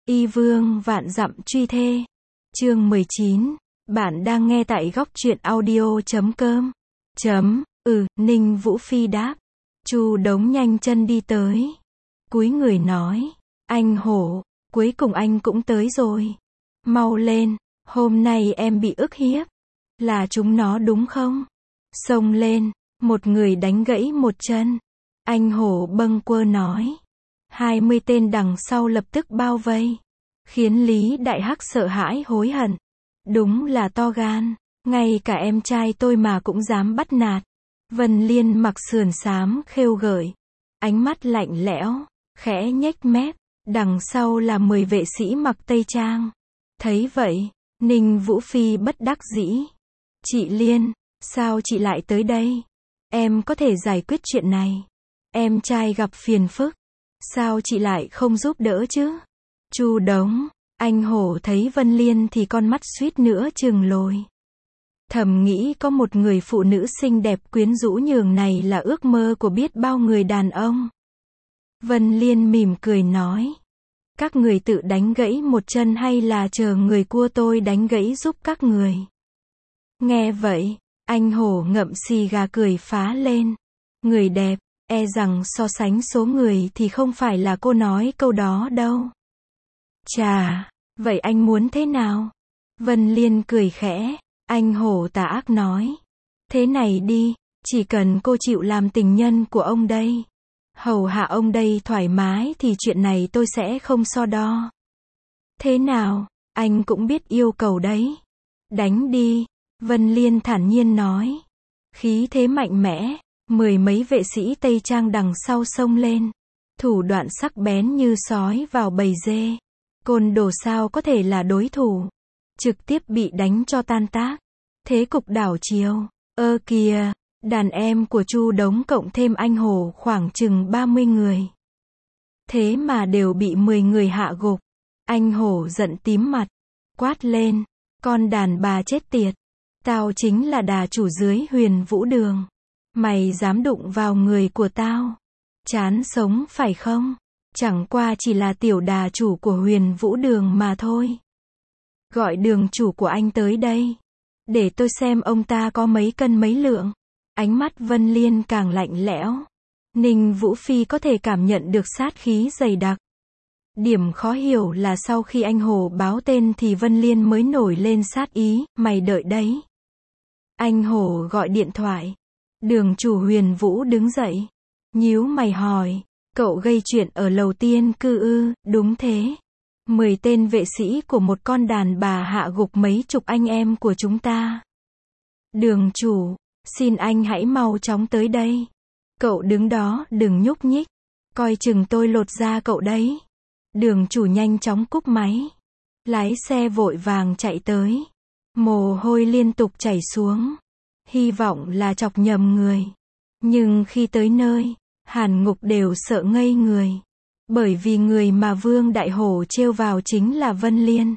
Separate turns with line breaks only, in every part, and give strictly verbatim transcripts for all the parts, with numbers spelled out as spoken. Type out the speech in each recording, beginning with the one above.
Y vương vạn dặm truy thê. Chương mười chín. Bạn đang nghe tại góc truyện audio chấm com. Chấm, ừ, Ninh Vũ Phi đáp. Chu Đống nhanh chân đi tới. Cúi người nói. Anh Hổ, cuối cùng anh cũng tới rồi. Mau lên, hôm nay em bị ức hiếp. Là chúng nó đúng không? Xông lên, một người đánh gãy một chân. Anh Hổ bâng quơ nói. Hai mươi tên đằng sau lập tức bao vây. Khiến Lý Đại Hắc sợ hãi hối hận. Đúng là to gan, ngay cả em trai tôi mà cũng dám bắt nạt. Vân Liên mặc sườn xám khêu gợi. Ánh mắt lạnh lẽo, khẽ nhếch mép. Đằng sau là mười vệ sĩ mặc tây trang. Thấy vậy, Ninh Vũ Phi bất đắc dĩ. Chị Liên, sao chị lại tới đây? Em có thể giải quyết chuyện này. Em trai gặp phiền phức. Sao chị lại không giúp đỡ chứ? Chu Đống, anh Hổ thấy Vân Liên thì con mắt suýt nữa trừng lồi. Thầm nghĩ có một người phụ nữ xinh đẹp quyến rũ nhường này là ước mơ của biết bao người đàn ông. Vân Liên mỉm cười nói. Các người tự đánh gãy một chân hay là chờ người cua tôi đánh gãy giúp các người? Nghe vậy, anh Hổ ngậm xì gà cười phá lên. Người đẹp, e rằng so sánh số người thì không phải là cô nói câu đó đâu. Chà, vậy anh muốn thế nào? Vân Liên cười khẽ, anh Hổ tà ác nói. Thế này đi, chỉ cần cô chịu làm tình nhân của ông đây. Hầu hạ ông đây thoải mái thì chuyện này tôi sẽ không so đo. Thế nào, anh cũng biết yêu cầu đấy. Đánh đi, Vân Liên thản nhiên nói. Khí thế mạnh mẽ, mười mấy vệ sĩ Tây Trang đằng sau xông lên. Thủ đoạn sắc bén như sói vào bầy dê. Côn Đồ sao có thể là đối thủ. Trực tiếp bị đánh cho tan tác. Thế cục đảo chiều. Ơ kìa, đàn em của Chu Đống cộng thêm anh Hổ khoảng chừng ba mươi người. Thế mà đều bị mười người hạ gục. Anh Hổ giận tím mặt. Quát lên. Con đàn bà chết tiệt. Tao chính là đà chủ dưới Huyền Vũ Đường. Mày dám đụng vào người của tao. Chán sống phải không? Chẳng qua chỉ là tiểu đà chủ của Huyền Vũ Đường mà thôi. Gọi đường chủ của anh tới đây. Để tôi xem ông ta có mấy cân mấy lượng. Ánh mắt Vân Liên càng lạnh lẽo. Ninh Vũ Phi có thể cảm nhận được sát khí dày đặc. Điểm khó hiểu là sau khi anh Hồ báo tên thì Vân Liên mới nổi lên sát ý. Mày đợi đấy. Anh Hồ gọi điện thoại. Đường chủ Huyền Vũ đứng dậy. Nhíu mày hỏi. Cậu gây chuyện ở lầu tiên cư ư? Đúng thế. Mười tên vệ sĩ của một con đàn bà hạ gục mấy chục anh em của chúng ta. Đường chủ, xin anh hãy mau chóng tới đây. Cậu đứng đó, đừng nhúc nhích. Coi chừng tôi lột da cậu đấy. Đường chủ nhanh chóng cúp máy. Lái xe vội vàng chạy tới. Mồ hôi liên tục chảy xuống. Hy vọng là chọc nhầm người. Nhưng khi tới nơi, Hàn Ngục đều sợ ngây người. Bởi vì người mà Vương Đại Hổ trêu vào chính là Vân Liên.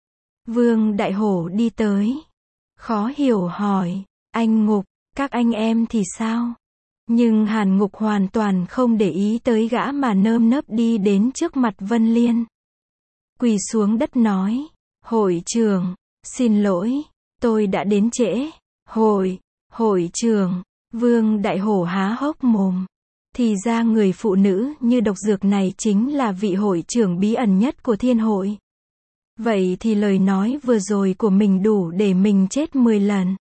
Vương Đại Hổ đi tới. Khó hiểu hỏi. Anh Ngục, các anh em thì sao? Nhưng Hàn Ngục hoàn toàn không để ý tới gã mà nơm nớp đi đến trước mặt Vân Liên. Quỳ xuống đất nói. Hội trưởng, xin lỗi, tôi đã đến trễ. Hội, hội trưởng, Vương Đại Hổ há hốc mồm. Thì ra người phụ nữ như độc dược này chính là vị hội trưởng bí ẩn nhất của thiên hội. Vậy thì lời nói vừa rồi của mình đủ để mình chết mười lần.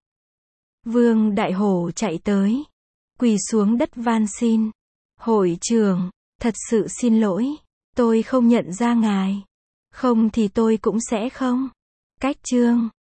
Vương Đại Hổ chạy tới. Quỳ xuống đất van xin. Hội trưởng, thật sự xin lỗi. Tôi không nhận ra ngài. Không thì tôi cũng sẽ không. Cách chương.